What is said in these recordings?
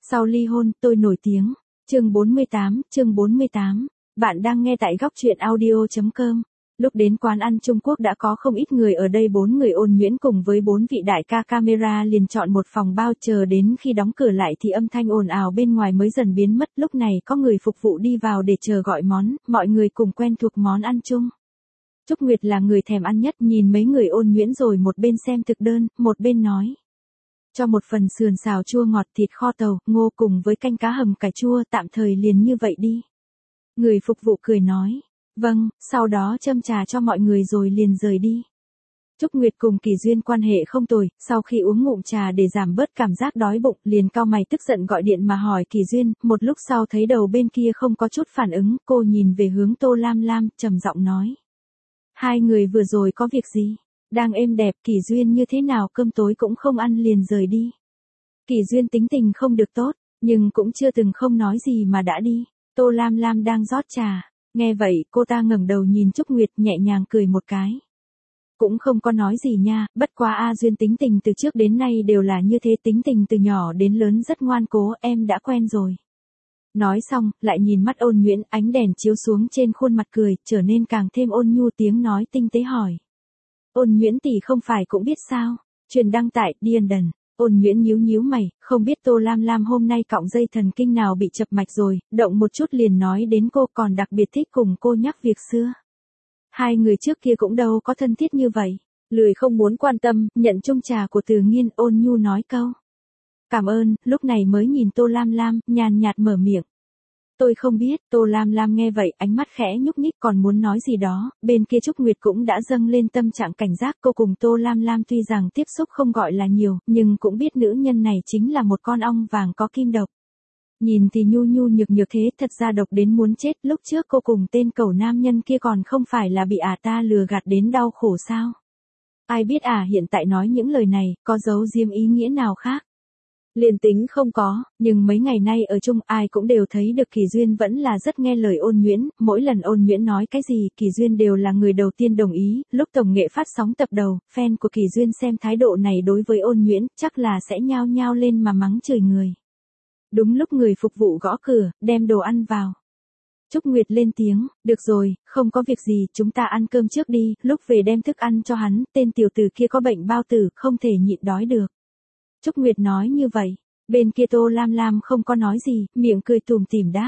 Sau ly hôn, tôi nổi tiếng. Chương 48. Bạn đang nghe tại góc truyện audio.com. Lúc đến quán ăn Trung Quốc đã có không ít người ở đây, 4 người Ôn Nhuyễn cùng với 4 vị đại ca camera liền chọn một phòng bao, chờ đến khi đóng cửa lại thì âm thanh ồn ào bên ngoài mới dần biến mất. Lúc này có người phục vụ đi vào để chờ gọi món, mọi người cùng quen thuộc món ăn chung. Trúc Nguyệt là người thèm ăn nhất, nhìn mấy người Ôn Nhuyễn rồi một bên xem thực đơn, một bên nói. Cho một phần sườn xào chua ngọt, thịt kho tàu, ngô cùng với canh cá hầm cải chua, tạm thời liền như vậy đi. Người phục vụ cười nói, vâng, sau đó châm trà cho mọi người rồi liền rời đi. Trúc Nguyệt cùng Kỳ Duyên quan hệ không tồi, sau khi uống ngụm trà để giảm bớt cảm giác đói bụng, liền cau mày tức giận gọi điện mà hỏi Kỳ Duyên, một lúc sau thấy đầu bên kia không có chút phản ứng, cô nhìn về hướng Tô Lam Lam, trầm giọng nói. Hai người vừa rồi có việc gì? Đang êm đẹp, Kỳ Duyên như thế nào cơm tối cũng không ăn liền rời đi. Kỳ Duyên tính tình không được tốt, nhưng cũng chưa từng không nói gì mà đã đi. Tô Lam Lam đang rót trà, nghe vậy cô ta ngẩng đầu nhìn Trúc Nguyệt nhẹ nhàng cười một cái. Cũng không có nói gì nha, bất quá A Duyên tính tình từ trước đến nay đều là như thế, tính tình từ nhỏ đến lớn rất ngoan cố, em đã quen rồi. Nói xong, lại nhìn mắt Ôn Nhuyễn, ánh đèn chiếu xuống trên khuôn mặt cười, trở nên càng thêm ôn nhu, tiếng nói tinh tế hỏi. Ôn Nhuyễn tỷ không phải cũng biết sao? Truyền đăng tại Điền. Ôn Nhuyễn nhíu mày, không biết Tô Lam Lam hôm nay cọng dây thần kinh nào bị chập mạch rồi, động một chút liền nói đến cô, còn đặc biệt thích cùng cô nhắc việc xưa. Hai người trước kia cũng đâu có thân thiết như vậy. Lười không muốn quan tâm, nhận chung trà của Từ Nghiên, ôn nhu nói câu. Cảm ơn, lúc này mới nhìn Tô Lam Lam, nhàn nhạt mở miệng. Tôi không biết. Tô Lam Lam nghe vậy, ánh mắt khẽ nhúc nhích, còn muốn nói gì đó, bên kia Trúc Nguyệt cũng đã dâng lên tâm trạng cảnh giác. Cô cùng Tô Lam Lam tuy rằng tiếp xúc không gọi là nhiều, nhưng cũng biết nữ nhân này chính là một con ong vàng có kim độc. Nhìn thì nhu nhược thế, thật ra độc đến muốn chết. Lúc trước cô cùng tên cẩu nam nhân kia còn không phải là bị ta lừa gạt đến đau khổ sao? Ai biết hiện tại nói những lời này, có giấu diêm ý nghĩa nào khác? Liền tính không có, nhưng mấy ngày nay ở chung ai cũng đều thấy được Kỳ Duyên vẫn là rất nghe lời Ôn Nhuyễn, mỗi lần Ôn Nhuyễn nói cái gì Kỳ Duyên đều là người đầu tiên đồng ý. Lúc tổng nghệ phát sóng tập đầu, fan của Kỳ Duyên xem thái độ này đối với Ôn Nhuyễn, chắc là sẽ nhao nhao lên mà mắng chửi người. Đúng lúc người phục vụ gõ cửa, đem đồ ăn vào. Trúc Nguyệt lên tiếng, được rồi, không có việc gì, chúng ta ăn cơm trước đi, lúc về đem thức ăn cho hắn, tên tiểu tử kia có bệnh bao tử, không thể nhịn đói được. Trúc Nguyệt nói như vậy, bên kia Tô Lam Lam không có nói gì, miệng cười tủm tỉm đáp.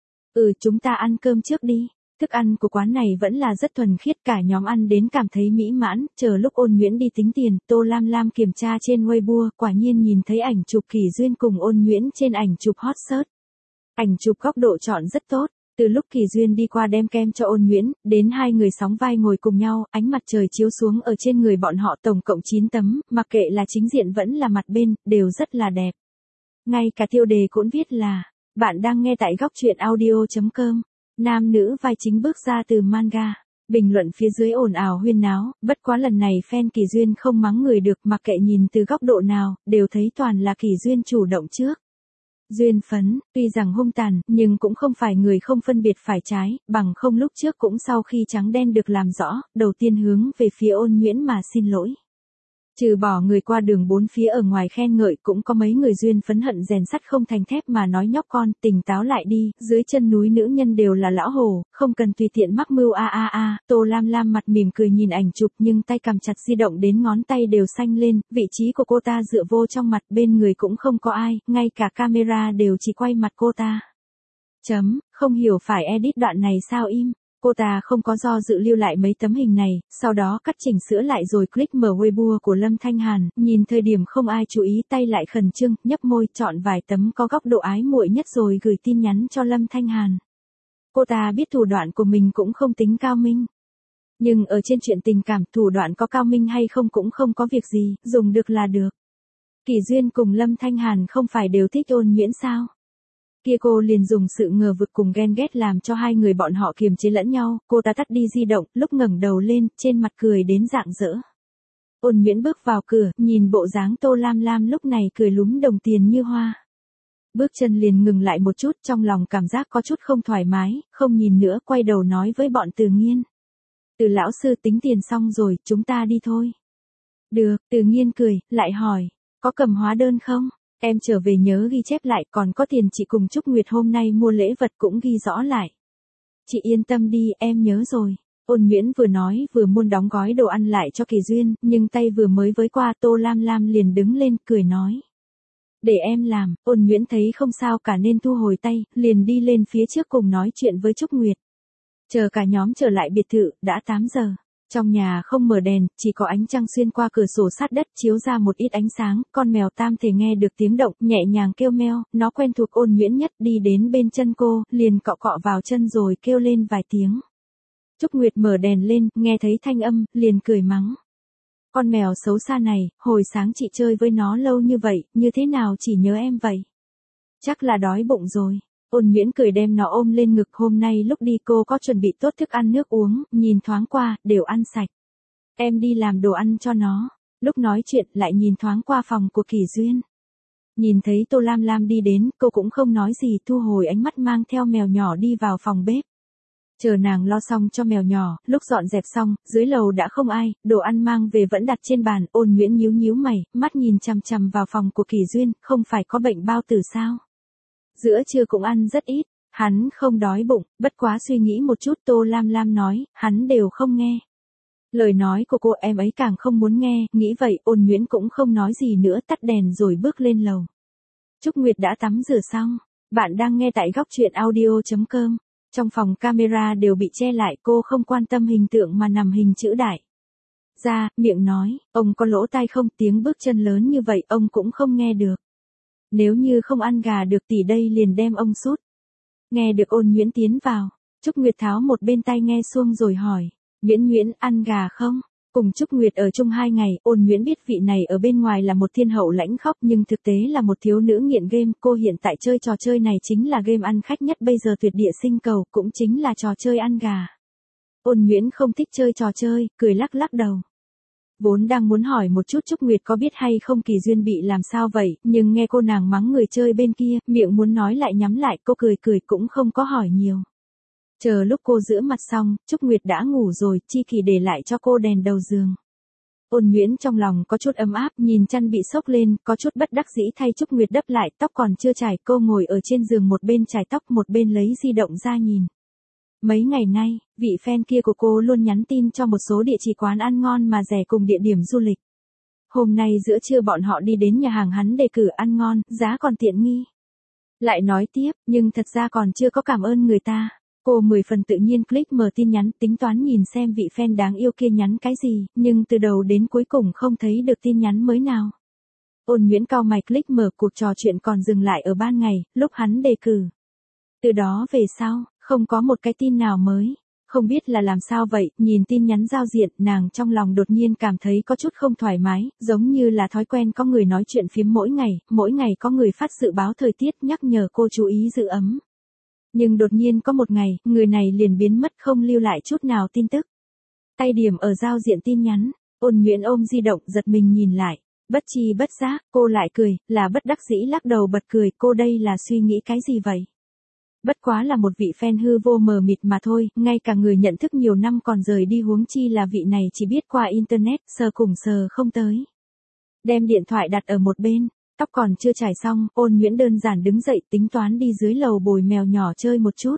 Chúng ta ăn cơm trước đi. Thức ăn của quán này vẫn là rất thuần khiết, cả nhóm ăn đến cảm thấy mỹ mãn, chờ lúc Ôn Nhuyễn đi tính tiền, Tô Lam Lam kiểm tra trên Weibo, quả nhiên nhìn thấy ảnh chụp Kỳ Duyên cùng Ôn Nhuyễn trên ảnh chụp hot search. Ảnh chụp góc độ chọn rất tốt. Từ lúc Kỳ Duyên đi qua đem kem cho Ôn Nhuyễn, đến hai người sóng vai ngồi cùng nhau, ánh mặt trời chiếu xuống ở trên người bọn họ, tổng cộng 9 tấm, mặc kệ là chính diện vẫn là mặt bên, đều rất là đẹp. Ngay cả tiêu đề cũng viết là, bạn đang nghe tại góc truyện audio.com, nam nữ vai chính bước ra từ manga. Bình luận phía dưới ồn ào huyên náo, bất quá lần này fan Kỳ Duyên không mắng người được, mặc kệ nhìn từ góc độ nào, đều thấy toàn là Kỳ Duyên chủ động trước. Duyên phấn, tuy rằng hung tàn, nhưng cũng không phải người không phân biệt phải trái, bằng không lúc trước cũng sau khi trắng đen được làm rõ, đầu tiên hướng về phía Ôn Nhuyễn mà xin lỗi. Trừ bỏ người qua đường bốn phía ở ngoài khen ngợi, cũng có mấy người duyên phấn hận rèn sắt không thành thép mà nói nhóc con, tỉnh táo lại đi, dưới chân núi nữ nhân đều là lão hồ, không cần tùy tiện mắc mưu Tô Lam Lam mặt mỉm cười nhìn ảnh chụp nhưng tay cầm chặt di động đến ngón tay đều xanh lên, vị trí của cô ta dựa vô trong mặt, bên người cũng không có ai, ngay cả camera đều chỉ quay mặt cô ta. Không hiểu phải edit đoạn này sao im. Cô ta không có do dự lưu lại mấy tấm hình này, sau đó cắt chỉnh sửa lại rồi click mở Weibo của Lâm Thanh Hàn, nhìn thời điểm không ai chú ý tay lại khẩn trương, nhấp môi chọn vài tấm có góc độ ái muội nhất rồi gửi tin nhắn cho Lâm Thanh Hàn. Cô ta biết thủ đoạn của mình cũng không tính cao minh. Nhưng ở trên chuyện tình cảm, thủ đoạn có cao minh hay không cũng không có việc gì, dùng được là được. Kỳ Duyên cùng Lâm Thanh Hàn không phải đều thích Ôn Nhuyễn sao? Kia cô liền dùng sự ngờ vực cùng ghen ghét làm cho hai người bọn họ kiềm chế lẫn nhau, cô ta tắt đi di động, lúc ngẩng đầu lên, trên mặt cười đến rạng rỡ. Ôn Nhuyễn bước vào cửa, nhìn bộ dáng Tô Lam Lam lúc này cười lúm đồng tiền như hoa. Bước chân liền ngừng lại một chút, trong lòng cảm giác có chút không thoải mái, không nhìn nữa, quay đầu nói với bọn Từ Nghiên. Từ lão sư tính tiền xong rồi, chúng ta đi thôi. Được, Từ Nghiên cười, lại hỏi, có cầm hóa đơn không? Em trở về nhớ ghi chép lại, còn có tiền chị cùng Trúc Nguyệt hôm nay mua lễ vật cũng ghi rõ lại. Chị yên tâm đi, em nhớ rồi. Ôn Nguyễn vừa nói vừa muốn đóng gói đồ ăn lại cho Kỳ Duyên, nhưng tay vừa mới với qua Tô Lam Lam liền đứng lên cười nói. Để em làm. Ôn Nguyễn thấy không sao cả nên thu hồi tay, liền đi lên phía trước cùng nói chuyện với Trúc Nguyệt. Chờ cả nhóm trở lại biệt thự, đã 8 giờ. Trong nhà không mở đèn, chỉ có ánh trăng xuyên qua cửa sổ sát đất chiếu ra một ít ánh sáng, con mèo Tam thể nghe được tiếng động, nhẹ nhàng kêu meo, nó quen thuộc Ôn Nguyễn nhất, đi đến bên chân cô, liền cọ cọ vào chân rồi kêu lên vài tiếng. Trúc Nguyệt mở đèn lên, nghe thấy thanh âm, liền cười mắng. Con mèo xấu xa này, hồi sáng chị chơi với nó lâu như vậy, như thế nào chỉ nhớ em vậy? Chắc là đói bụng rồi. Ôn Nguyễn cười đem nó ôm lên ngực, hôm nay lúc đi cô có chuẩn bị tốt thức ăn nước uống, nhìn thoáng qua, đều ăn sạch. Em đi làm đồ ăn cho nó. Lúc nói chuyện lại nhìn thoáng qua phòng của Kỳ Duyên. Nhìn thấy Tô Lam Lam đi đến, cô cũng không nói gì, thu hồi ánh mắt mang theo mèo nhỏ đi vào phòng bếp. Chờ nàng lo xong cho mèo nhỏ, lúc dọn dẹp xong, dưới lầu đã không ai, đồ ăn mang về vẫn đặt trên bàn, Ôn Nguyễn nhíu nhíu mày, mắt nhìn chằm chằm vào phòng của Kỳ Duyên, không phải có bệnh bao tử sao? Giữa trưa cũng ăn rất ít, hắn không đói bụng, bất quá suy nghĩ một chút Tô Lam Lam nói, hắn đều không nghe. Lời nói của cô em ấy càng không muốn nghe, nghĩ vậy Ôn Nguyễn cũng không nói gì nữa, tắt đèn rồi bước lên lầu. Trúc Nguyệt đã tắm rửa xong, bạn đang nghe tại góc truyện audio.com. Trong phòng camera đều bị che lại, cô không quan tâm hình tượng mà nằm hình chữ đại. Ra, miệng nói, ông có lỗ tai không, tiếng bước chân lớn như vậy ông cũng không nghe được. Nếu như không ăn gà được tỷ đây liền đem ông sút. Nghe được Ôn Nguyễn tiến vào, Trúc Nguyệt tháo một bên tai nghe xuông rồi hỏi, Nguyễn ăn gà không? Cùng Trúc Nguyệt ở chung 2 ngày, Ôn Nguyễn biết vị này ở bên ngoài là một thiên hậu lãnh khóc nhưng thực tế là một thiếu nữ nghiện game. Cô hiện tại chơi trò chơi này chính là game ăn khách nhất bây giờ, tuyệt địa sinh cầu, cũng chính là trò chơi ăn gà. Ôn Nguyễn không thích chơi trò chơi, cười lắc lắc đầu. Vốn đang muốn hỏi một chút Trúc Nguyệt có biết hay không Kỳ Duyên bị làm sao vậy, nhưng nghe cô nàng mắng người chơi bên kia, miệng muốn nói lại nhắm lại, cô cười cũng không có hỏi nhiều. Chờ lúc cô rửa mặt xong, Trúc Nguyệt đã ngủ rồi, Chi Kỳ để lại cho cô đèn đầu giường. Ôn Nguyễn trong lòng có chút ấm áp, nhìn chăn bị xốc lên, có chút bất đắc dĩ thay Trúc Nguyệt đắp lại, tóc còn chưa chải, cô ngồi ở trên giường một bên chải tóc một bên lấy di động ra nhìn. Mấy ngày nay, vị fan kia của cô luôn nhắn tin cho một số địa chỉ quán ăn ngon mà rẻ cùng địa điểm du lịch. Hôm nay giữa trưa bọn họ đi đến nhà hàng hắn đề cử ăn ngon, giá còn tiện nghi. Lại nói tiếp, nhưng thật ra còn chưa có cảm ơn người ta. Cô 10 phần tự nhiên click mở tin nhắn, tính toán nhìn xem vị fan đáng yêu kia nhắn cái gì, nhưng từ đầu đến cuối cùng không thấy được tin nhắn mới nào. Ôn Nguyễn cau mày click mở, cuộc trò chuyện còn dừng lại ở ban ngày, lúc hắn đề cử. Từ đó về sau, không có một cái tin nào mới. Không biết là làm sao vậy, nhìn tin nhắn giao diện, nàng trong lòng đột nhiên cảm thấy có chút không thoải mái, giống như là thói quen có người nói chuyện phím mỗi ngày có người phát dự báo thời tiết nhắc nhở cô chú ý giữ ấm. Nhưng đột nhiên có một ngày, người này liền biến mất không lưu lại chút nào tin tức. Tay điểm ở giao diện tin nhắn, Ôn Nguyễn ôm di động giật mình nhìn lại, bất chi bất giác, cô lại cười, là bất đắc dĩ lắc đầu bật cười, cô đây là suy nghĩ cái gì vậy? Bất quá là một vị fan hư vô mờ mịt mà thôi, ngay cả người nhận thức nhiều năm còn rời đi, huống chi là vị này chỉ biết qua internet, sờ cùng sờ không tới. Đem điện thoại đặt ở một bên, tóc còn chưa trải xong, Ôn Nguyễn đơn giản đứng dậy tính toán đi dưới lầu bồi mèo nhỏ chơi một chút.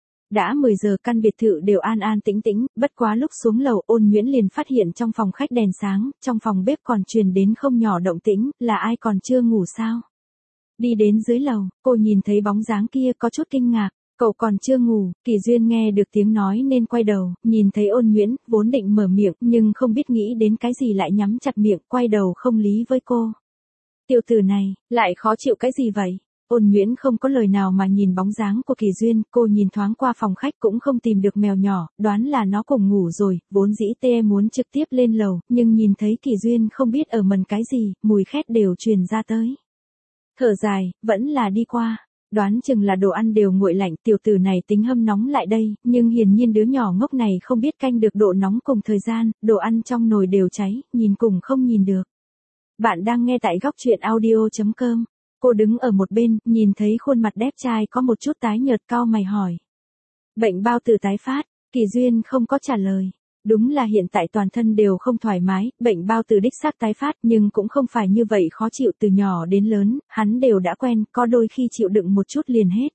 Đã 10 giờ căn biệt thự đều an an tĩnh tĩnh, bất quá lúc xuống lầu Ôn Nguyễn liền phát hiện trong phòng khách đèn sáng, trong phòng bếp còn truyền đến không nhỏ động tĩnh, là ai còn chưa ngủ sao? Đi đến dưới lầu, cô nhìn thấy bóng dáng kia có chút kinh ngạc, cậu còn chưa ngủ, Kỳ Duyên nghe được tiếng nói nên quay đầu, nhìn thấy Ôn Nguyễn, vốn định mở miệng nhưng không biết nghĩ đến cái gì lại nhắm chặt miệng, quay đầu không lý với cô. Tiểu tử này, lại khó chịu cái gì vậy? Ôn Nguyễn không có lời nào mà nhìn bóng dáng của Kỳ Duyên, cô nhìn thoáng qua phòng khách cũng không tìm được mèo nhỏ, đoán là nó cùng ngủ rồi, vốn dĩ tê muốn trực tiếp lên lầu, nhưng nhìn thấy Kỳ Duyên không biết ở mần cái gì, mùi khét đều truyền ra tới. Thở dài, vẫn là đi qua, đoán chừng là đồ ăn đều nguội lạnh, tiểu tử này tính hâm nóng lại đây, nhưng hiển nhiên đứa nhỏ ngốc này không biết canh được độ nóng cùng thời gian, đồ ăn trong nồi đều cháy, nhìn cùng không nhìn được. Bạn đang nghe tại góc truyện audio.com. Cô đứng ở một bên, nhìn thấy khuôn mặt đẹp trai có một chút tái nhợt, cau mày hỏi. Bệnh bao tử tái phát, Kỳ Duyên không có trả lời. Đúng là hiện tại toàn thân đều không thoải mái, bệnh bao tử đích xác tái phát nhưng cũng không phải như vậy khó chịu từ nhỏ đến lớn, hắn đều đã quen, có đôi khi chịu đựng một chút liền hết.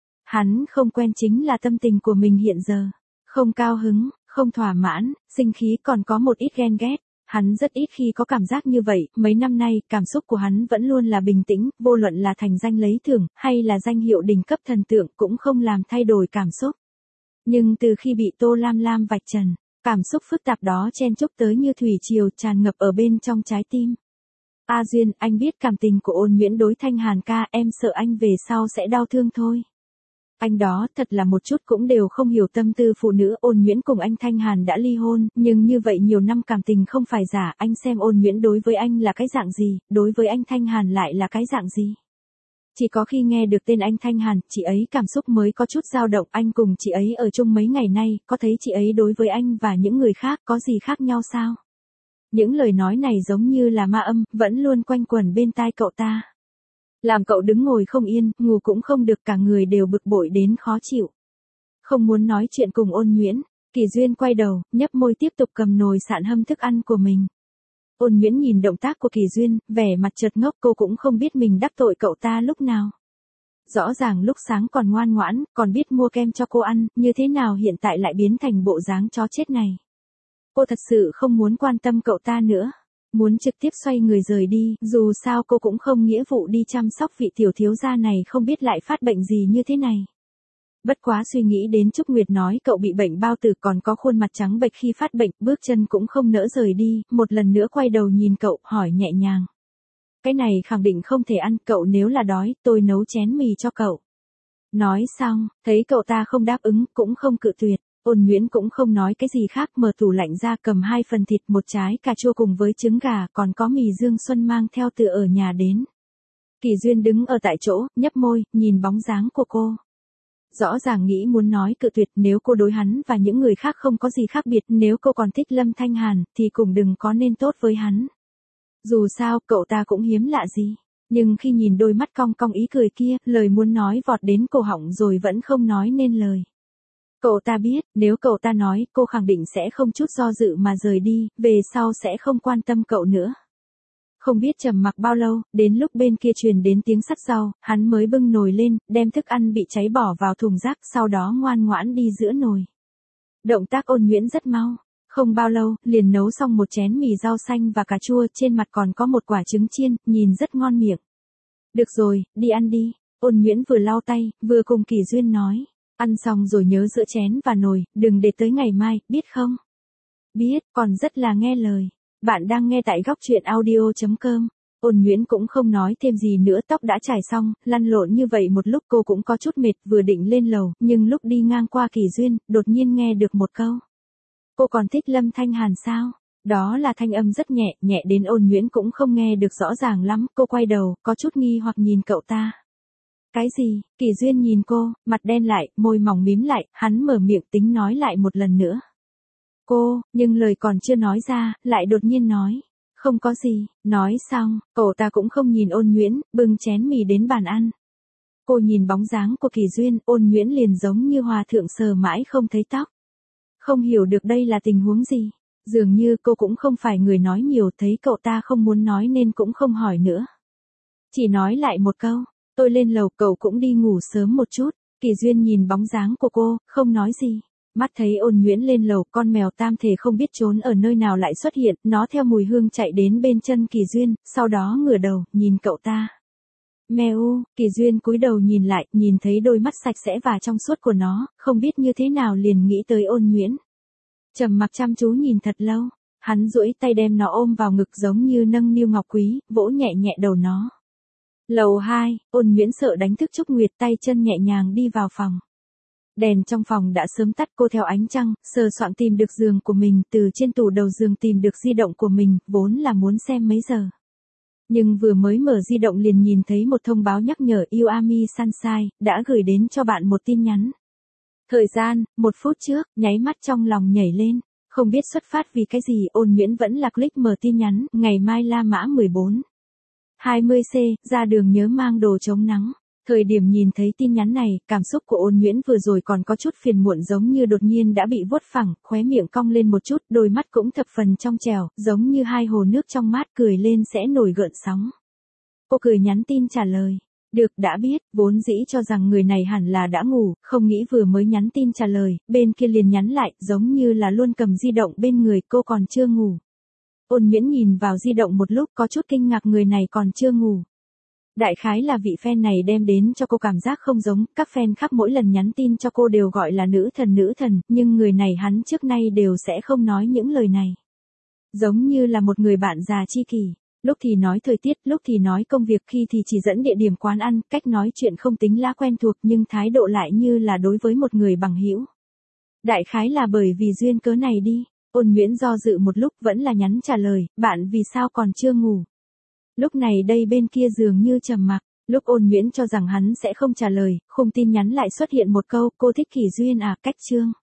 Hắn không quen chính là tâm tình của mình hiện giờ. Không cao hứng, không thỏa mãn, sinh khí còn có một ít ghen ghét. Hắn rất ít khi có cảm giác như vậy, mấy năm nay, cảm xúc của hắn vẫn luôn là bình tĩnh, vô luận là thành danh lấy thưởng, hay là danh hiệu đỉnh cấp thần tượng cũng không làm thay đổi cảm xúc. Nhưng từ khi bị Tô Lam Lam vạch trần, cảm xúc phức tạp đó chen chúc tới như thủy triều tràn ngập ở bên trong trái tim. A Duyên, anh biết cảm tình của Ôn Nhuyễn đối Thanh Hàn ca, em sợ anh về sau sẽ đau thương thôi. Anh đó thật là một chút cũng đều không hiểu tâm tư phụ nữ. Ôn Nhuyễn cùng anh Thanh Hàn đã ly hôn, nhưng như vậy nhiều năm cảm tình không phải giả. Anh xem Ôn Nhuyễn đối với anh là cái dạng gì, đối với anh Thanh Hàn lại là cái dạng gì. Chỉ có khi nghe được tên anh Thanh Hàn, chị ấy cảm xúc mới có chút dao động. Anh cùng chị ấy ở chung mấy ngày nay, có thấy chị ấy đối với anh và những người khác có gì khác nhau sao? Những lời nói này giống như là ma âm, vẫn luôn quanh quẩn bên tai cậu ta. Làm cậu đứng ngồi không yên, ngủ cũng không được, cả người đều bực bội đến khó chịu. Không muốn nói chuyện cùng Ôn Nhuyễn, Kỳ Duyên quay đầu, nhấp môi tiếp tục cầm nồi sạn hâm thức ăn của mình. Ôn Nhuyễn nhìn động tác của Kỳ Duyên, vẻ mặt chợt ngốc, cô cũng không biết mình đắc tội cậu ta lúc nào. Rõ ràng lúc sáng còn ngoan ngoãn, còn biết mua kem cho cô ăn, như thế nào hiện tại lại biến thành bộ dáng chó chết này. Cô thật sự không muốn quan tâm cậu ta nữa. Muốn trực tiếp xoay người rời đi, dù sao cô cũng không nghĩa vụ đi chăm sóc vị tiểu thiếu gia này không biết lại phát bệnh gì như thế này. Bất quá suy nghĩ đến Trúc Nguyệt nói cậu bị bệnh bao tử còn có khuôn mặt trắng bệch khi phát bệnh, bước chân cũng không nỡ rời đi, một lần nữa quay đầu nhìn cậu, hỏi nhẹ nhàng. Cái này khẳng định không thể ăn, cậu nếu là đói, tôi nấu chén mì cho cậu. Nói xong, thấy cậu ta không đáp ứng, cũng không cự tuyệt. Ôn Nhuyễn cũng không nói cái gì khác, mở tủ lạnh ra cầm 2 phần thịt, một trái cà chua cùng với trứng gà, còn có mì Dương Xuân mang theo từ ở nhà đến. Kỳ Duyên đứng ở tại chỗ, nhấp môi, nhìn bóng dáng của cô. Rõ ràng nghĩ muốn nói cự tuyệt, nếu cô đối hắn và những người khác không có gì khác biệt, nếu cô còn thích Lâm Thanh Hàn, thì cũng đừng có nên tốt với hắn. Dù sao, cậu ta cũng hiếm lạ gì. Nhưng khi nhìn đôi mắt cong cong ý cười kia, lời muốn nói vọt đến cổ họng rồi vẫn không nói nên lời. Cậu ta biết, nếu cậu ta nói, cô khẳng định sẽ không chút do dự mà rời đi, về sau sẽ không quan tâm cậu nữa. Không biết trầm mặc bao lâu, đến lúc bên kia truyền đến tiếng xắt rau, hắn mới bưng nồi lên, đem thức ăn bị cháy bỏ vào thùng rác, sau đó ngoan ngoãn đi giữa nồi. Động tác Ôn Nhuyễn rất mau, không bao lâu, liền nấu xong một chén mì rau xanh và cà chua, trên mặt còn có một quả trứng chiên, nhìn rất ngon miệng. Được rồi, đi ăn đi. Ôn Nhuyễn vừa lau tay, vừa cùng Kỳ Duyên nói. Ăn xong rồi nhớ rửa chén và nồi, đừng để tới ngày mai, biết không? Biết, còn rất là nghe lời. Bạn đang nghe tại góc truyện audio.com. Ôn Nhuyễn cũng không nói thêm gì nữa, tóc đã trải xong, lăn lộn như vậy một lúc cô cũng có chút mệt, vừa định lên lầu, nhưng lúc đi ngang qua Kỳ Duyên, đột nhiên nghe được một câu. Cô còn thích Lâm Thanh Hàn sao? Đó là thanh âm rất nhẹ, nhẹ đến Ôn Nhuyễn cũng không nghe được rõ ràng lắm, cô quay đầu, có chút nghi hoặc nhìn cậu ta. Cái gì? Kỳ Duyên nhìn cô, mặt đen lại, môi mỏng mím lại, hắn mở miệng tính nói lại một lần nữa. Cô, nhưng lời còn chưa nói ra, lại đột nhiên nói. Không có gì, nói xong, cậu ta cũng không nhìn Ôn Nhuyễn, bưng chén mì đến bàn ăn. Cô nhìn bóng dáng của Kỳ Duyên, Ôn Nhuyễn liền giống như hòa thượng sờ mãi không thấy tóc. Không hiểu được đây là tình huống gì. Dường như cô cũng không phải người nói nhiều, thấy cậu ta không muốn nói nên cũng không hỏi nữa. Chỉ nói lại một câu. Tôi lên lầu, cậu cũng đi ngủ sớm một chút. Kỳ Duyên nhìn bóng dáng của cô, không nói gì. Mắt thấy Ôn Nhuyễn lên lầu, con mèo tam thể không biết trốn ở nơi nào lại xuất hiện, nó theo mùi hương chạy đến bên chân Kỳ Duyên, sau đó ngửa đầu, nhìn cậu ta. Mèo, Kỳ Duyên cúi đầu nhìn lại, nhìn thấy đôi mắt sạch sẽ và trong suốt của nó, không biết như thế nào liền nghĩ tới Ôn Nhuyễn. Trầm mặc chăm chú nhìn thật lâu, hắn duỗi tay đem nó ôm vào ngực giống như nâng niu ngọc quý, vỗ nhẹ nhẹ đầu nó. Lầu 2, Ôn Nhuyễn sợ đánh thức Trúc Nguyệt, tay chân nhẹ nhàng đi vào phòng. Đèn trong phòng đã sớm tắt, cô theo ánh trăng, sờ soạn tìm được giường của mình, từ trên tủ đầu giường tìm được di động của mình, vốn là muốn xem mấy giờ. Nhưng vừa mới mở di động liền nhìn thấy một thông báo nhắc nhở yêu Ami Sunshine, đã gửi đến cho bạn một tin nhắn. Thời gian, 1 phút trước, nháy mắt trong lòng nhảy lên, không biết xuất phát vì cái gì, Ôn Nhuyễn vẫn là click mở tin nhắn, ngày mai La Mã 14. 20C, ra đường nhớ mang đồ chống nắng. Thời điểm nhìn thấy tin nhắn này, cảm xúc của Ôn Nhuyễn vừa rồi còn có chút phiền muộn giống như đột nhiên đã bị vuốt phẳng, khóe miệng cong lên một chút, đôi mắt cũng thập phần trong trẻo, giống như hai hồ nước trong mát cười lên sẽ nổi gợn sóng. Cô cười nhắn tin trả lời. Được, đã biết, vốn dĩ cho rằng người này hẳn là đã ngủ, không nghĩ vừa mới nhắn tin trả lời, bên kia liền nhắn lại, giống như là luôn cầm di động bên người, cô còn chưa ngủ. Ôn Nhuyễn nhìn vào di động một lúc có chút kinh ngạc người này còn chưa ngủ. Đại khái là vị fan này đem đến cho cô cảm giác không giống, các fan khác mỗi lần nhắn tin cho cô đều gọi là nữ thần, nhưng người này hắn trước nay đều sẽ không nói những lời này. Giống như là một người bạn già chi kỷ, lúc thì nói thời tiết, lúc thì nói công việc, khi thì chỉ dẫn địa điểm quán ăn, cách nói chuyện không tính lá quen thuộc nhưng thái độ lại như là đối với một người bằng hữu. Đại khái là bởi vì duyên cớ này đi, Ôn Nhuyễn do dự một lúc vẫn là nhắn trả lời, bạn vì sao còn chưa ngủ. Lúc này đây bên kia dường như trầm mặc, lúc Ôn Nhuyễn cho rằng hắn sẽ không trả lời, khung tin nhắn lại xuất hiện một câu, cô thích Kỷ Duyên à, cách chương.